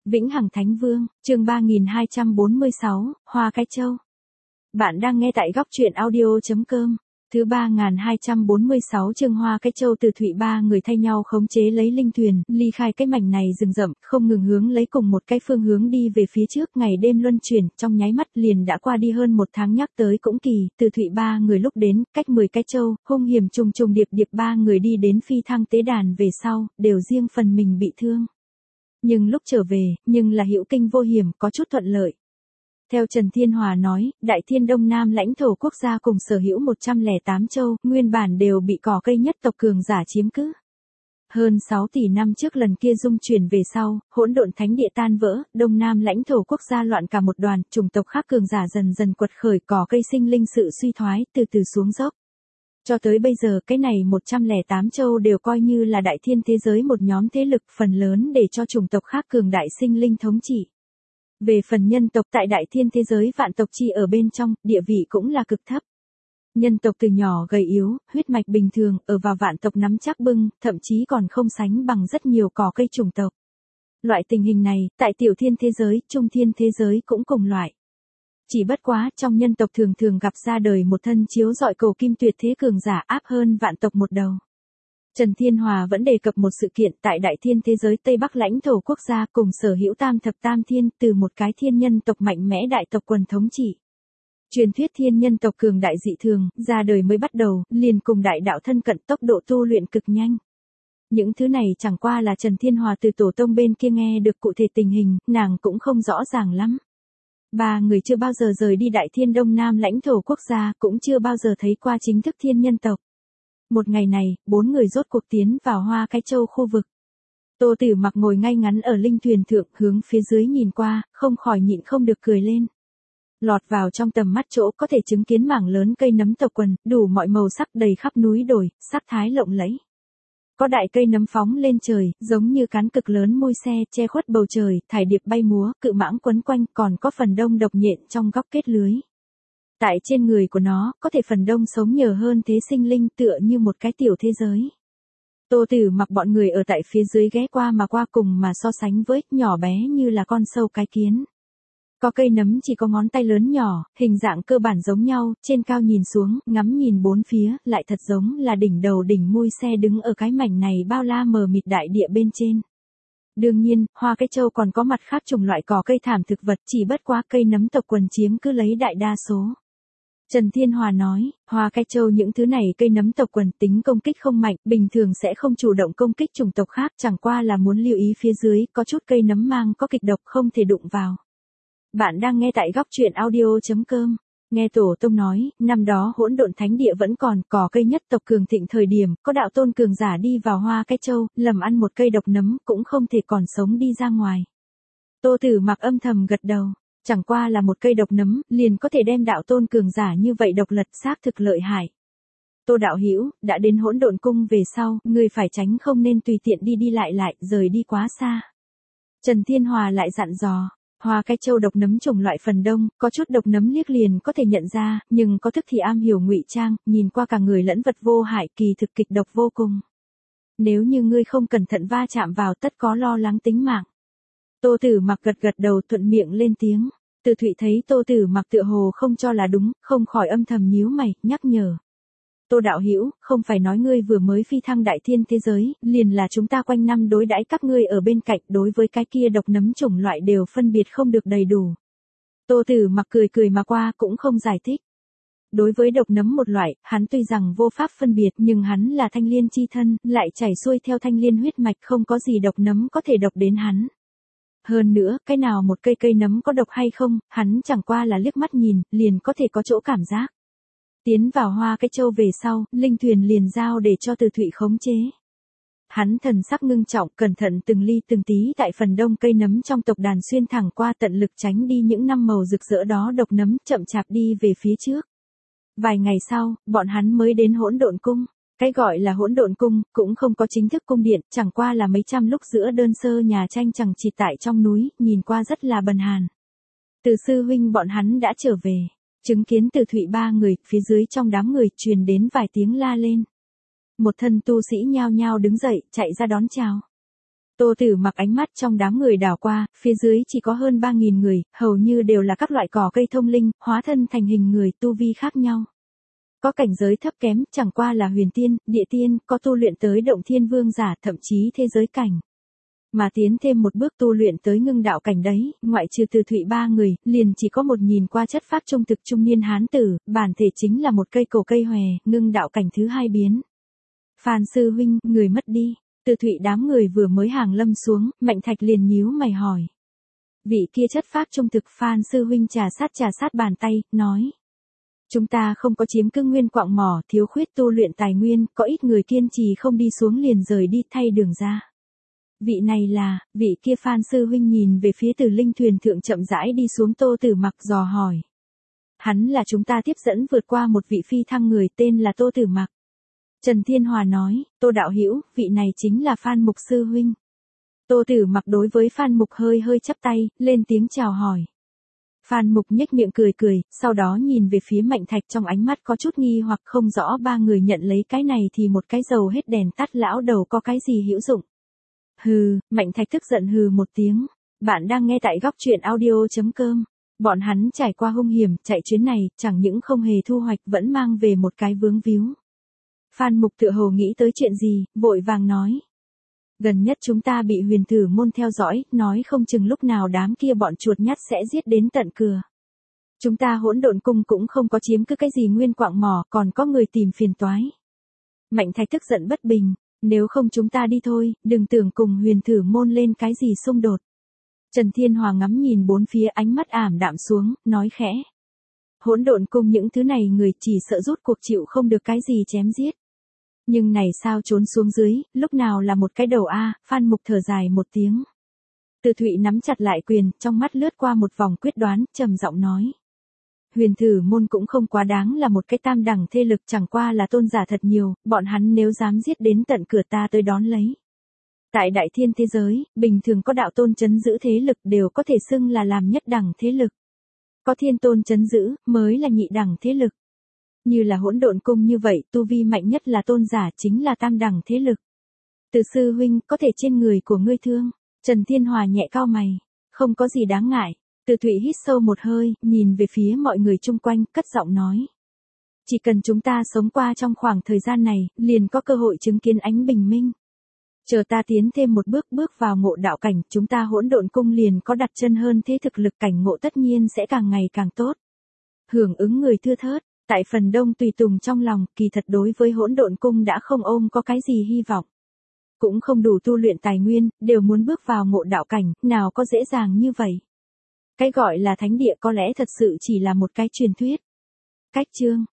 Vĩnh Hằng Thánh Vương, chương 3246, Hoa Cái Châu. Bạn đang nghe tại góc truyện audio.com. Thứ 3246 chương Hoa Cái Châu. Từ Thụy ba người thay nhau khống chế lấy linh thuyền, ly khai cái mảnh này rừng rậm, không ngừng hướng lấy cùng một cái phương hướng đi về phía trước. Ngày đêm luân chuyển, trong nháy mắt liền đã qua đi hơn một tháng. Nhắc tới cũng kỳ, từ Thụy ba người lúc đến, cách 10 cái châu, hung hiểm trùng trùng điệp điệp ba người đi đến Phi Thăng tế đàn về sau, đều riêng phần mình bị thương. Nhưng lúc trở về, nhưng là hữu kinh vô hiểm, có chút thuận lợi. Theo Trần Thiên Hòa nói, Đại Thiên Đông Nam lãnh thổ quốc gia cùng sở hữu 108 châu, nguyên bản đều bị cỏ cây nhất tộc cường giả chiếm cứ. Hơn 6 tỷ năm trước lần kia dung chuyển về sau, hỗn độn thánh địa tan vỡ, Đông Nam lãnh thổ quốc gia loạn cả một đoàn, chủng tộc khác cường giả dần dần quật khởi, cỏ cây sinh linh sự suy thoái, từ từ xuống dốc. Cho tới bây giờ cái này 108 châu đều coi như là đại thiên thế giới một nhóm thế lực phần lớn để cho chủng tộc khác cường đại sinh linh thống trị. Về phần nhân tộc tại đại thiên thế giới vạn tộc chi ở bên trong, địa vị cũng là cực thấp. Nhân tộc từ nhỏ gầy yếu, huyết mạch bình thường, ở vào vạn tộc nắm chắc bưng, thậm chí còn không sánh bằng rất nhiều cỏ cây chủng tộc. Loại tình hình này, tại tiểu thiên thế giới, trung thiên thế giới cũng cùng loại. Chỉ bất quá, trong nhân tộc thường thường gặp ra đời một thân chiếu rọi cầu kim tuyệt thế cường giả áp hơn vạn tộc một đầu. Trần Thiên Hòa vẫn đề cập một sự kiện tại đại thiên thế giới Tây Bắc lãnh thổ quốc gia cùng sở hữu tam thập tam thiên từ một cái thiên nhân tộc mạnh mẽ đại tộc quần thống trị. Truyền thuyết thiên nhân tộc cường đại dị thường, ra đời mới bắt đầu, liền cùng đại đạo thân cận tốc độ tu luyện cực nhanh. Những thứ này chẳng qua là Trần Thiên Hòa từ tổ tông bên kia nghe được cụ thể tình hình, nàng cũng không rõ ràng lắm. Ba người chưa bao giờ rời đi đại thiên đông nam lãnh thổ quốc gia, cũng chưa bao giờ thấy qua chính thức thiên nhân tộc. Một ngày này, bốn người rốt cuộc tiến vào Hoa Cái Châu khu vực. Tô Tử Mặc ngồi ngay ngắn ở linh thuyền thượng, hướng phía dưới nhìn qua, không khỏi nhịn không được cười lên. Lọt vào trong tầm mắt chỗ có thể chứng kiến mảng lớn cây nấm tộc quần, đủ mọi màu sắc đầy khắp núi đồi, sắc thái lộng lẫy. Có đại cây nấm phóng lên trời, giống như cán cực lớn môi xe, che khuất bầu trời, thải điệp bay múa, cự mãng quấn quanh, còn có phần đông độc nhện trong góc kết lưới. Tại trên người của nó, có thể phần đông sống nhờ hơn thế sinh linh tựa như một cái tiểu thế giới. Tô Tử Mặc bọn người ở tại phía dưới ghé qua mà qua cùng mà so sánh với, nhỏ bé như là con sâu cái kiến. Có cây nấm chỉ có ngón tay lớn nhỏ, hình dạng cơ bản giống nhau, trên cao nhìn xuống, ngắm nhìn bốn phía, lại thật giống là đỉnh đầu đỉnh mui xe đứng ở cái mảnh này bao la mờ mịt đại địa bên trên. Đương nhiên, Hoa Cái Châu còn có mặt khác chủng loại cỏ cây thảm thực vật, chỉ bất quá cây nấm tộc quần chiếm cứ lấy đại đa số. Trần Thiên Hòa nói, Hoa Cái Châu những thứ này cây nấm tộc quần tính công kích không mạnh, bình thường sẽ không chủ động công kích chủng tộc khác, chẳng qua là muốn lưu ý phía dưới, có chút cây nấm mang có kịch độc không thể đụng vào. Bạn đang nghe tại góc truyện audio.com. Nghe Tổ Tông nói, năm đó hỗn độn thánh địa vẫn còn, cỏ cây nhất tộc cường thịnh thời điểm, có đạo tôn cường giả đi vào Hoa Cái Châu, lầm ăn một cây độc nấm, cũng không thể còn sống đi ra ngoài. Tô Tử Mặc âm thầm gật đầu, chẳng qua là một cây độc nấm, liền có thể đem đạo tôn cường giả như vậy độc lật, xác thực lợi hại. Tô đạo hữu, đã đến hỗn độn cung về sau, người phải tránh không nên tùy tiện đi đi lại, rời đi quá xa. Trần Thiên Hòa lại dặn dò. Hoa Cái Châu độc nấm chủng loại phần đông, có chút độc nấm liếc liền có thể nhận ra, nhưng có thức thì am hiểu ngụy trang, nhìn qua cả người lẫn vật vô hại, kỳ thực kịch độc vô cùng. Nếu như ngươi không cẩn thận va chạm vào, tất có lo lắng tính mạng. Tô Tử Mặc gật đầu thuận miệng lên tiếng. Từ Thụy thấy Tô Tử Mặc tựa hồ không cho là đúng, không khỏi âm thầm nhíu mày, nhắc nhở. Tô đạo hữu, không phải nói ngươi vừa mới phi thăng đại thiên thế giới, liền là chúng ta quanh năm đối đãi các ngươi ở bên cạnh, đối với cái kia độc nấm chủng loại đều phân biệt không được đầy đủ. Tô Tử Mặc cười mà qua, cũng không giải thích. Đối với độc nấm một loại, hắn tuy rằng vô pháp phân biệt, nhưng hắn là thanh liên chi thân, lại chảy xuôi theo thanh liên huyết mạch, không có gì độc nấm có thể độc đến hắn. Hơn nữa, cái nào một cây nấm có độc hay không, hắn chẳng qua là liếc mắt nhìn, liền có thể có chỗ cảm giác. Tiến vào Hoa Cái Châu về sau, linh thuyền liền giao để cho Từ Thụy khống chế. Hắn thần sắc ngưng trọng, cẩn thận từng ly từng tí tại phần đông cây nấm trong tộc đàn xuyên thẳng qua, tận lực tránh đi những năm màu rực rỡ đó độc nấm, chậm chạp đi về phía trước. Vài ngày sau, bọn hắn mới đến Hỗn Độn Cung. Cái gọi là Hỗn Độn Cung, cũng không có chính thức cung điện, chẳng qua là mấy trăm lúc giữa đơn sơ nhà tranh chằng chịt tại trong núi, nhìn qua rất là bần hàn. Từ sư huynh bọn hắn đã trở về. Chứng kiến Từ Thụy ba người, phía dưới trong đám người truyền đến vài tiếng la lên. Một thân tu sĩ nhao nhao đứng dậy, chạy ra đón chào. Tô Tử Mặc ánh mắt trong đám người đảo qua, phía dưới chỉ có hơn 3.000 người, hầu như đều là các loại cỏ cây thông linh, hóa thân thành hình người tu vi khác nhau. Có cảnh giới thấp kém, chẳng qua là huyền tiên, địa tiên, có tu luyện tới động thiên vương giả, thậm chí thế giới cảnh. Mà tiến thêm một bước tu luyện tới ngưng đạo cảnh đấy, ngoại trừ Từ Thụy ba người, liền chỉ có một nhìn qua chất phác trung thực trung niên hán tử, bản thể chính là một cây cổ cây hòe, ngưng đạo cảnh thứ hai biến. Phan sư huynh, người mất đi. Từ Thụy đám người vừa mới hàng lâm xuống, Mạnh Thạch liền nhíu mày hỏi. Vị kia chất phác trung thực Phan sư huynh trà sát bàn tay, nói. Chúng ta không có chiếm cương nguyên quạng mỏ, thiếu khuyết tu luyện tài nguyên, có ít người kiên trì không đi xuống liền rời đi thay đường ra. Vị này là, vị kia Phan sư huynh nhìn về phía Từ Linh thuyền thượng chậm rãi đi xuống Tô Tử Mặc dò hỏi. Hắn là chúng ta tiếp dẫn vượt qua một vị phi thăng người tên là Tô Tử Mặc. Trần Thiên Hòa nói, Tô đạo hữu, vị này chính là Phan Mục sư huynh. Tô Tử Mặc đối với Phan Mục hơi chắp tay, lên tiếng chào hỏi. Phan Mục nhếch miệng cười, sau đó nhìn về phía Mạnh Thạch trong ánh mắt có chút nghi hoặc không rõ ba người nhận lấy cái này thì một cái dầu hết đèn tắt lão đầu có cái gì hữu dụng. Hừ, Mạnh Thạch tức giận hừ một tiếng. Bạn đang nghe tại góc truyện audio.com. Bọn hắn trải qua hung hiểm, chạy chuyến này, chẳng những không hề thu hoạch vẫn mang về một cái vướng víu. Phan Mục tựa hồ nghĩ tới chuyện gì, vội vàng nói. Gần nhất chúng ta bị huyền thử môn theo dõi, nói không chừng lúc nào đám kia bọn chuột nhắt sẽ giết đến tận cửa. Chúng ta Hỗn Độn Cung cũng không có chiếm cứ cái gì nguyên quạng mỏ, còn có người tìm phiền toái. Mạnh Thạch tức giận bất bình, nếu không chúng ta đi thôi, đừng tưởng cùng huyền thử môn lên cái gì xung đột. Trần Thiên Hòa ngắm nhìn bốn phía ánh mắt ảm đạm xuống, nói khẽ. Hỗn Độn Cung những thứ này người chỉ sợ rút cuộc chịu không được cái gì chém giết. Nhưng này sao trốn xuống dưới, lúc nào là một cái đầu a, Phan Mục thở dài một tiếng. Từ Thụy nắm chặt lại quyền, trong mắt lướt qua một vòng quyết đoán, trầm giọng nói. Huyền thử môn cũng không quá đáng là một cái tam đẳng thế lực, chẳng qua là tôn giả thật nhiều, bọn hắn nếu dám giết đến tận cửa ta tới đón lấy. Tại đại thiên thế giới, bình thường có đạo tôn trấn giữ thế lực đều có thể xưng là làm nhất đẳng thế lực. Có thiên tôn trấn giữ, mới là nhị đẳng thế lực. Như là Hỗn Độn Cung như vậy, tu vi mạnh nhất là tôn giả chính là tam đẳng thế lực. Từ sư huynh, có thể trên người của ngươi thương. Trần Thiên Hòa nhẹ cau mày. Không có gì đáng ngại. Từ Thụy hít sâu một hơi, nhìn về phía mọi người chung quanh, cất giọng nói. Chỉ cần chúng ta sống qua trong khoảng thời gian này, liền có cơ hội chứng kiến ánh bình minh. Chờ ta tiến thêm một bước vào ngộ đạo cảnh, chúng ta Hỗn Độn Cung liền có đặt chân hơn thế, thực lực cảnh ngộ tất nhiên sẽ càng ngày càng tốt. Hưởng ứng người thưa thớt. Tại phần đông tùy tùng trong lòng, kỳ thật đối với Hỗn Độn Cung đã không ôm có cái gì hy vọng. Cũng không đủ tu luyện tài nguyên, đều muốn bước vào ngộ đạo cảnh, nào có dễ dàng như vậy. Cái gọi là thánh địa có lẽ thật sự chỉ là một cái truyền thuyết. Cách chương.